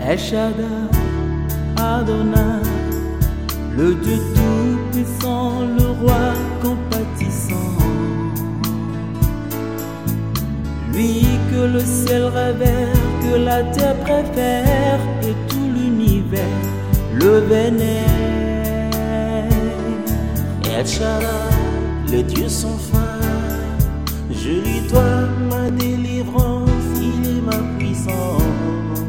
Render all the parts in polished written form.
El Shaddai, Adonai, le Dieu tout-puissant, le roi compatissant. Lui que le ciel révère, que la terre préfère et tout l'univers le vénère. El Shaddai, le Dieu sans fin, je lui dois ma délivrance, il est ma puissance.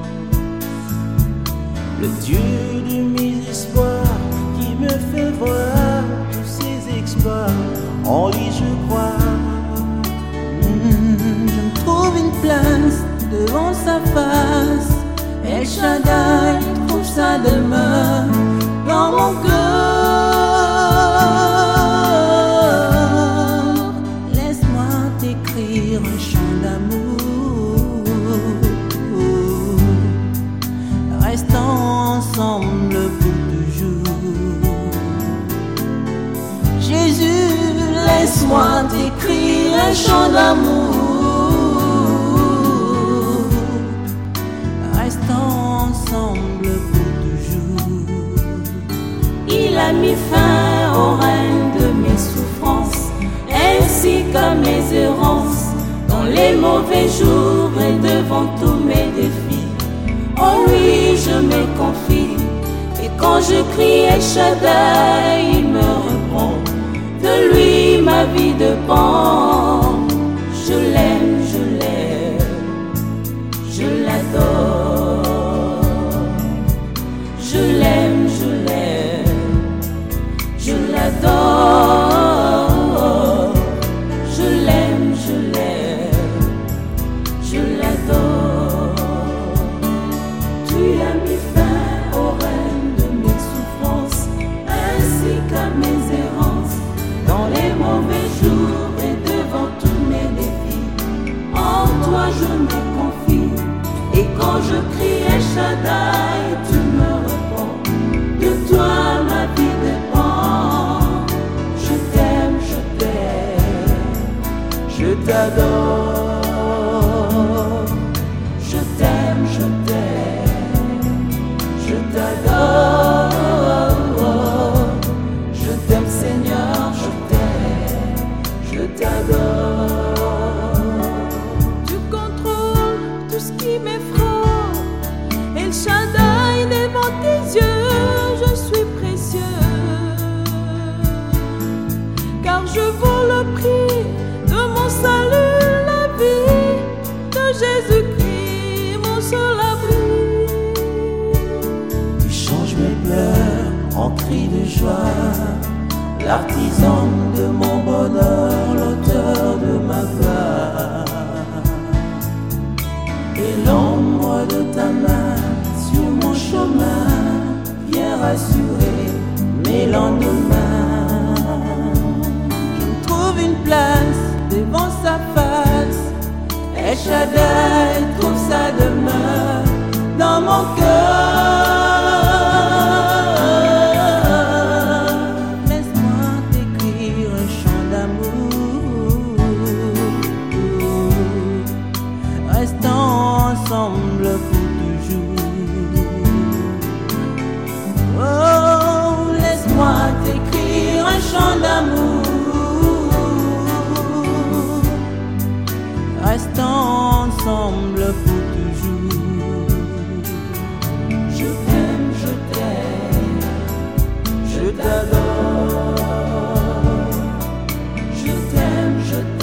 Le Dieu de mes espoirs qui me fait voir tous ses exploits, en lui je crois. Je me trouve une place devant sa face. El Shaddai trouve sa demeure dans mon cœur. Laisse-moi t'écrire un chant d'amour. Restons ensemble pour toujours. Jésus, laisse-moi t'écrire un chant d'amour. Restons ensemble pour toujours. Il a mis fin au règne de mes souffrances, ainsi qu'à mes errances, dans les mauvais jours et devant tous mes défis. En lui je me confie, et quand je crie El Shaddai, il me répond. De lui ma vie dépend. Je l'aime, je l'adore. Je l'aime, je l'adore. Je l'aime, je l'adore. Tu as mis fin au règne de mes souffrances, ainsi qu'à mes errances, dans les mauvais jours et devant tous mes défis. En toi je me confie, et quand je crie El Shaddai, tu me réponds. De toi ma vie dépend. Je t'aime, Je t'adore. je t'aime, Je t'adore. Je t'aime Seigneur, je t'adore. Tu contrôles tout ce qui m'effraie. El Shaddai, devant tes yeux, je suis précieux. Car je vaux le prix de mon salut, la vie de Jésus-Christ, mon seul abri. Tu changes mes pleurs en cris de joie, l'artisan de mon bonheur, l'auteur de ma gloire. Et l'ombre de ta main sur mon chemin vient rassurer mes lendemains. Je me trouve une place devant sa face. El Shaddai trouve sa demeure dans mon cœur. Laisse-moi t'écrire un chant d'amour. Restons ensemble pour toujours. Oh, laisse-moi t'écrire un chant d'amour. Restons ensemble pour toujours. je t'aime, Je t'adore. je t'aime, je t'aime.